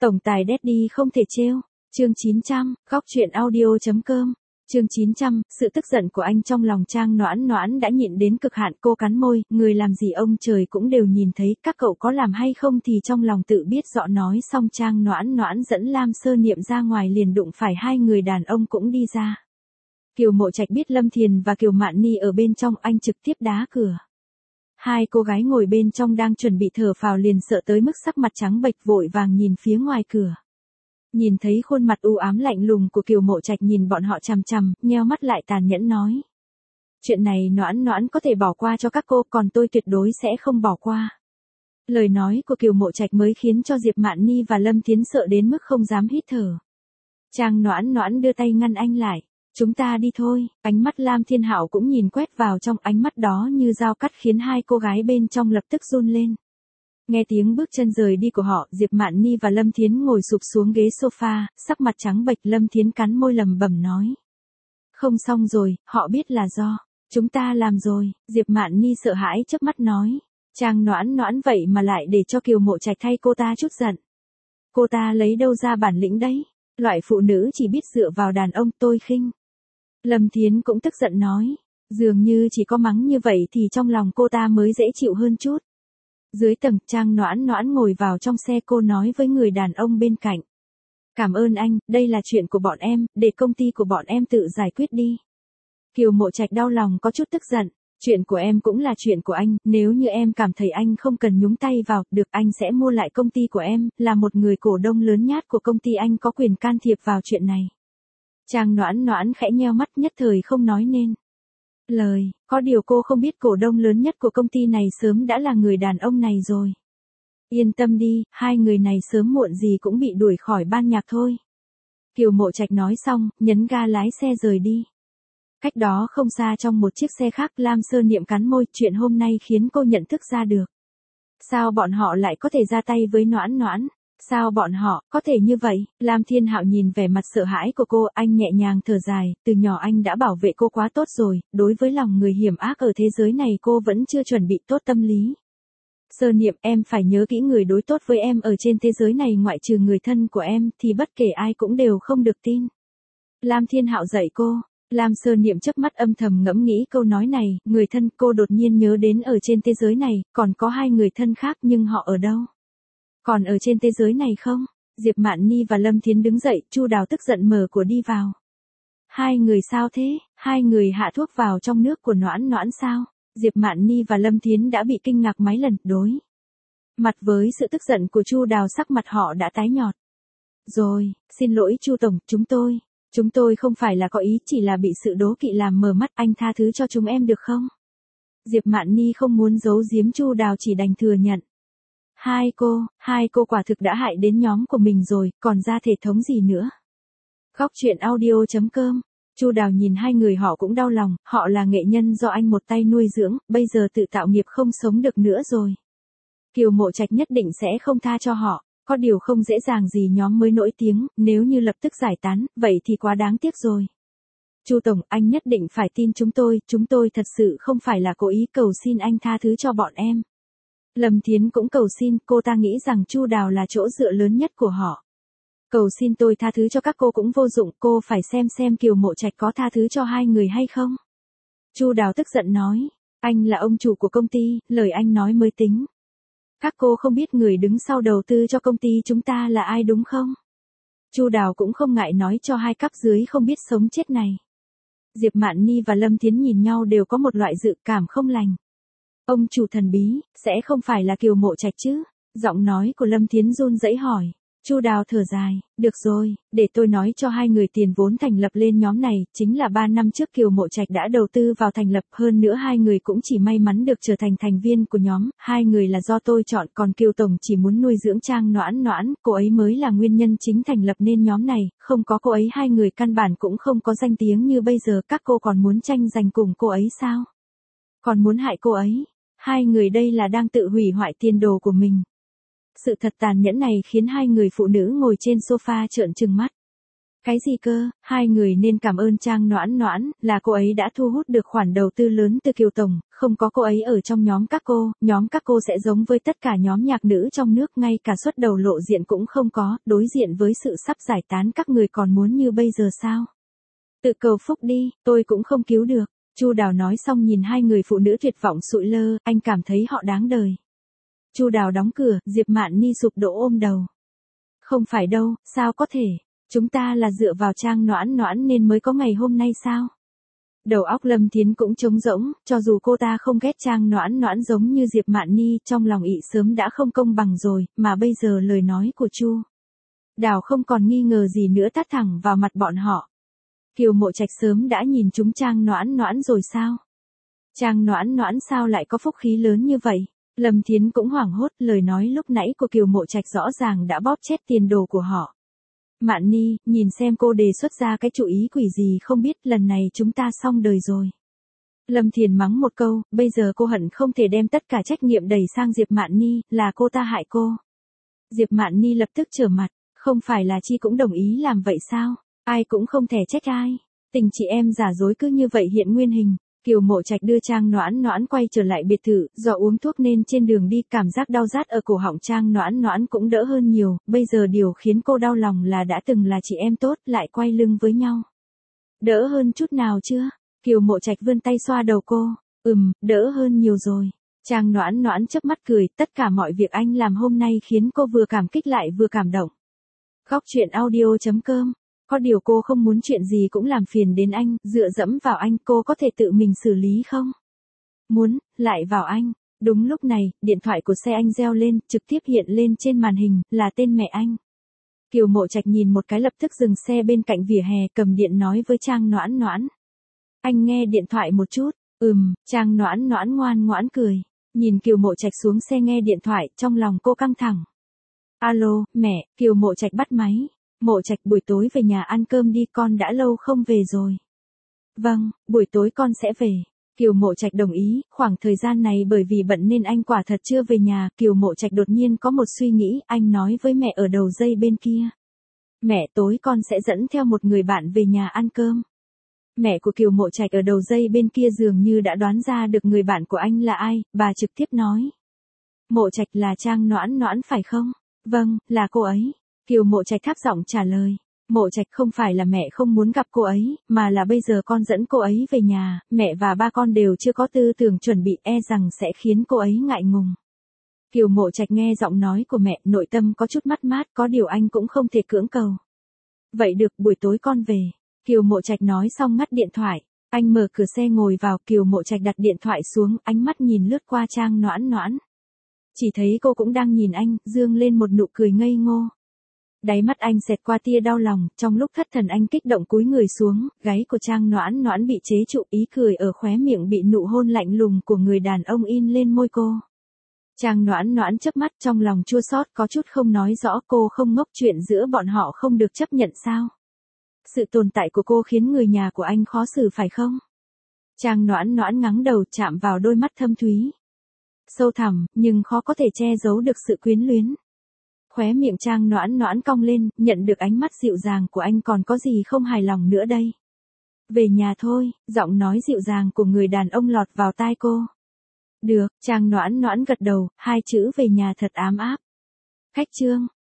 Tổng tài Daddy không thể trêu. Chương 900, góc truyện audio.com. Chương 900, sự tức giận của anh trong lòng Trang Noãn Noãn đã nhịn đến cực hạn, cô cắn môi, người làm gì ông trời cũng đều nhìn thấy, các cậu có làm hay không thì trong lòng tự biết rõ. Nói xong Trang Noãn Noãn dẫn Lam Sơ Niệm ra ngoài liền đụng phải hai người đàn ông cũng đi ra. Kiều Mộ Trạch biết Lâm Thiền và Kiều Mạn Ni ở bên trong, anh trực tiếp đá cửa. Hai cô gái ngồi bên trong đang chuẩn bị thở phào liền sợ tới mức sắc mặt trắng bệch, vội vàng nhìn phía ngoài cửa. Nhìn thấy khuôn mặt u ám lạnh lùng của Kiều Mộ Trạch nhìn bọn họ chằm chằm, nheo mắt lại tàn nhẫn nói. Chuyện này Noãn Noãn có thể bỏ qua cho các cô, còn tôi tuyệt đối sẽ không bỏ qua. Lời nói của Kiều Mộ Trạch mới khiến cho Diệp Mạn Ni và Lâm Thiến sợ đến mức không dám hít thở. Trang Noãn Noãn đưa tay ngăn anh lại. Chúng ta đi thôi. Ánh mắt Lam Thiên Hạo cũng nhìn quét vào trong, ánh mắt đó như dao cắt khiến hai cô gái bên trong lập tức run lên. Nghe tiếng bước chân rời đi của họ, Diệp Mạn Ni và Lâm Thiến ngồi sụp xuống ghế sofa, sắc mặt trắng bệch. Lâm Thiến cắn môi lẩm bẩm nói. Không xong rồi, họ biết là do chúng ta làm rồi. Diệp Mạn Ni sợ hãi chớp mắt nói. Trang Noãn Noãn vậy mà lại để cho Kiều Mộ Trạch thay cô ta chút giận. Cô ta lấy đâu ra bản lĩnh đấy? Loại phụ nữ chỉ biết dựa vào đàn ông, tôi khinh. Lâm Thiến cũng tức giận nói. Dường như chỉ có mắng như vậy thì trong lòng cô ta mới dễ chịu hơn chút. Dưới tầng, Trang Noãn Noãn ngồi vào trong xe, cô nói với người đàn ông bên cạnh. Cảm ơn anh, đây là chuyện của bọn em, để công ty của bọn em tự giải quyết đi. Kiều Mộ Trạch đau lòng có chút tức giận. Chuyện của em cũng là chuyện của anh, nếu như em cảm thấy anh không cần nhúng tay vào, được, anh sẽ mua lại công ty của em, là một người cổ đông lớn nhát của công ty, anh có quyền can thiệp vào chuyện này. Trang Noãn Noãn khẽ nheo mắt, nhất thời không nói nên lời, có điều cô không biết cổ đông lớn nhất của công ty này sớm đã là người đàn ông này rồi. Yên tâm đi, hai người này sớm muộn gì cũng bị đuổi khỏi ban nhạc thôi. Kiều Mộ Trạch nói xong, nhấn ga lái xe rời đi. Cách đó không xa trong một chiếc xe khác, Lam Sơ Niệm cắn môi, chuyện hôm nay khiến cô nhận thức ra được. Sao bọn họ lại có thể ra tay với Noãn Noãn? Sao bọn họ có thể như vậy? Lam Thiên Hạo nhìn vẻ mặt sợ hãi của cô, anh nhẹ nhàng thở dài, từ nhỏ anh đã bảo vệ cô quá tốt rồi, đối với lòng người hiểm ác ở thế giới này cô vẫn chưa chuẩn bị tốt tâm lý. Sơ Niệm, em phải nhớ kỹ, người đối tốt với em ở trên thế giới này ngoại trừ người thân của em thì bất kể ai cũng đều không được tin. Lam Thiên Hạo dạy cô. Lam Sơ Niệm chớp mắt âm thầm ngẫm nghĩ câu nói này, người thân, cô đột nhiên nhớ đến ở trên thế giới này, còn có hai người thân khác nhưng họ ở đâu? Còn ở trên thế giới này không? Diệp Mạn Ni và Lâm Thiến đứng dậy, Chu Đào tức giận mở cửa đi vào. Hai người sao thế? Hai người hạ thuốc vào trong nước của Noãn Noãn sao? Diệp Mạn Ni và Lâm Thiến đã bị kinh ngạc mấy lần, đối mặt với sự tức giận của Chu Đào, sắc mặt họ đã tái nhợt. Rồi, xin lỗi Chu tổng, chúng tôi không phải là có ý, chỉ là bị sự đố kỵ làm mờ mắt, anh tha thứ cho chúng em được không? Diệp Mạn Ni không muốn giấu giếm Chu Đào, chỉ đành thừa nhận. Hai cô quả thực đã hại đến nhóm của mình rồi, còn ra thể thống gì nữa. Góc truyện audio.com. Chu Đào nhìn hai người họ cũng đau lòng, họ là nghệ nhân do anh một tay nuôi dưỡng, bây giờ tự tạo nghiệp không sống được nữa rồi. Kiều Mộ Trạch nhất định sẽ không tha cho họ, có điều không dễ dàng gì nhóm mới nổi tiếng, nếu như lập tức giải tán, vậy thì quá đáng tiếc rồi. Chu tổng, anh nhất định phải tin chúng tôi thật sự không phải là cố ý, cầu xin anh tha thứ cho bọn em. Lâm Thiến cũng cầu xin, cô ta nghĩ rằng Chu Đào là chỗ dựa lớn nhất của họ. Cầu xin tôi tha thứ cho các cô cũng vô dụng, cô phải xem Kiều Mộ Trạch có tha thứ cho hai người hay không. Chu Đào tức giận nói, anh là ông chủ của công ty, lời anh nói mới tính. Các cô không biết người đứng sau đầu tư cho công ty chúng ta là ai đúng không? Chu Đào cũng không ngại nói cho hai cấp dưới không biết sống chết này. Diệp Mạn Ni và Lâm Thiến nhìn nhau đều có một loại dự cảm không lành. Ông chủ thần bí, sẽ không phải là Kiều Mộ Trạch chứ? Giọng nói của Lâm Thiến run rẩy hỏi. Chu Đào thở dài, được rồi, để tôi nói cho hai người, tiền vốn thành lập lên nhóm này, chính là 3 năm trước Kiều Mộ Trạch đã đầu tư vào thành lập, hơn nữa hai người cũng chỉ may mắn được trở thành thành viên của nhóm, hai người là do tôi chọn, còn Kiều tổng chỉ muốn nuôi dưỡng Trang Noãn Noãn, cô ấy mới là nguyên nhân chính thành lập nên nhóm này, không có cô ấy hai người căn bản cũng không có danh tiếng như bây giờ, các cô còn muốn tranh giành cùng cô ấy sao? Còn muốn hại cô ấy? Hai người đây là đang tự hủy hoại tiền đồ của mình. Sự thật tàn nhẫn này khiến hai người phụ nữ ngồi trên sofa trợn trừng mắt. Cái gì cơ, hai người nên cảm ơn Trang Noãn Noãn, là cô ấy đã thu hút được khoản đầu tư lớn từ Kiều Tổng, không có cô ấy ở trong nhóm các cô sẽ giống với tất cả nhóm nhạc nữ trong nước, ngay cả suất đầu lộ diện cũng không có, đối diện với sự sắp giải tán các người còn muốn như bây giờ sao? Tự cầu phúc đi, tôi cũng không cứu được. Chu Đào nói xong nhìn hai người phụ nữ tuyệt vọng sụi lơ, anh cảm thấy họ đáng đời. Chu Đào đóng cửa, Diệp Mạn Ni sụp đổ ôm đầu. Không phải đâu, sao có thể? Chúng ta là dựa vào Trang Noãn Noãn nên mới có ngày hôm nay sao? Đầu óc Lâm Thiến cũng trống rỗng, cho dù cô ta không ghét Trang Noãn Noãn giống như Diệp Mạn Ni, trong lòng ị sớm đã không công bằng rồi, mà bây giờ lời nói của Chu Đào không còn nghi ngờ gì nữa tát thẳng vào mặt bọn họ. Kiều Mộ Trạch sớm đã nhìn chúng Trang Noãn Noãn rồi sao? Trang Noãn Noãn sao lại có phúc khí lớn như vậy? Lâm Thiến cũng hoảng hốt, lời nói lúc nãy của Kiều Mộ Trạch rõ ràng đã bóp chết tiền đồ của họ. Mạn Ni, nhìn xem cô đề xuất ra cái chủ ý quỷ gì không biết, lần này chúng ta xong đời rồi. Lâm Thiền mắng một câu, bây giờ cô hận không thể đem tất cả trách nhiệm đẩy sang Diệp Mạn Ni, là cô ta hại cô. Diệp Mạn Ni lập tức trở mặt, không phải là Chi cũng đồng ý làm vậy sao? Ai cũng không thể trách ai. Tình chị em giả dối cứ như vậy hiện nguyên hình. Kiều Mộ Trạch đưa Trang Noãn Noãn quay trở lại biệt thự, do uống thuốc nên trên đường đi cảm giác đau rát ở cổ họng Trang Noãn Noãn cũng đỡ hơn nhiều, bây giờ điều khiến cô đau lòng là đã từng là chị em tốt lại quay lưng với nhau. Đỡ hơn chút nào chưa? Kiều Mộ Trạch vươn tay xoa đầu cô, đỡ hơn nhiều rồi. Trang Noãn Noãn chớp mắt cười, tất cả mọi việc anh làm hôm nay khiến cô vừa cảm kích lại vừa cảm động. Góc truyện audio.com. Có điều cô không muốn chuyện gì cũng làm phiền đến anh, dựa dẫm vào anh, cô có thể tự mình xử lý không? Muốn, lại vào anh. Đúng lúc này, điện thoại của xe anh reo lên, trực tiếp hiện lên trên màn hình, là tên mẹ anh. Kiều Mộ Trạch nhìn một cái lập tức dừng xe bên cạnh vỉa hè, cầm điện nói với Trang Noãn Noãn. Anh nghe điện thoại một chút, Trang Noãn Noãn ngoan ngoãn cười. Nhìn Kiều Mộ Trạch xuống xe nghe điện thoại, trong lòng cô căng thẳng. Alo, mẹ, Kiều Mộ Trạch bắt máy. Mộ Trạch buổi tối về nhà ăn cơm đi, con đã lâu không về rồi. Vâng, buổi tối con sẽ về. Kiều Mộ Trạch đồng ý, khoảng thời gian này bởi vì bận nên anh quả thật chưa về nhà. Kiều Mộ Trạch đột nhiên có một suy nghĩ, anh nói với mẹ ở đầu dây bên kia. Mẹ, tối con sẽ dẫn theo một người bạn về nhà ăn cơm. Mẹ của Kiều Mộ Trạch ở đầu dây bên kia dường như đã đoán ra được người bạn của anh là ai, bà trực tiếp nói. Mộ Trạch là Trang Noãn Noãn phải không? Vâng, là cô ấy. Kiều Mộ Trạch thấp giọng trả lời. Mộ Trạch không phải là mẹ không muốn gặp cô ấy, mà là bây giờ con dẫn cô ấy về nhà, mẹ và ba con đều chưa có tư tưởng chuẩn bị, e rằng sẽ khiến cô ấy ngại ngùng. Kiều Mộ Trạch nghe giọng nói của mẹ, nội tâm có chút mất mát, có điều anh cũng không thể cưỡng cầu. Vậy được, buổi tối con về. Kiều Mộ Trạch nói xong ngắt điện thoại. Anh mở cửa xe ngồi vào, Kiều Mộ Trạch đặt điện thoại xuống, ánh mắt nhìn lướt qua Trang Noãn Noãn. Chỉ thấy cô cũng đang nhìn anh, dương lên một nụ cười ngây ngô. Đáy mắt anh xẹt qua tia đau lòng, trong lúc thất thần anh kích động cúi người xuống, gáy của Trang Noãn Noãn bị chế trụ, ý cười ở khóe miệng bị nụ hôn lạnh lùng của người đàn ông in lên môi cô. Trang Noãn Noãn chớp mắt, trong lòng chua xót, có chút không nói rõ, cô không ngốc, chuyện giữa bọn họ không được chấp nhận sao? Sự tồn tại của cô khiến người nhà của anh khó xử phải không? Trang Noãn Noãn ngắng đầu, chạm vào đôi mắt thâm thúy, sâu thẳm, nhưng khó có thể che giấu được sự quyến luyến. Khóe miệng Trang Noãn Noãn cong lên, nhận được ánh mắt dịu dàng của anh, còn có gì không hài lòng nữa đây? Về nhà thôi, giọng nói dịu dàng của người đàn ông lọt vào tai cô. Được, Trang Noãn Noãn gật đầu, hai chữ về nhà thật ám áp. Khách Trương.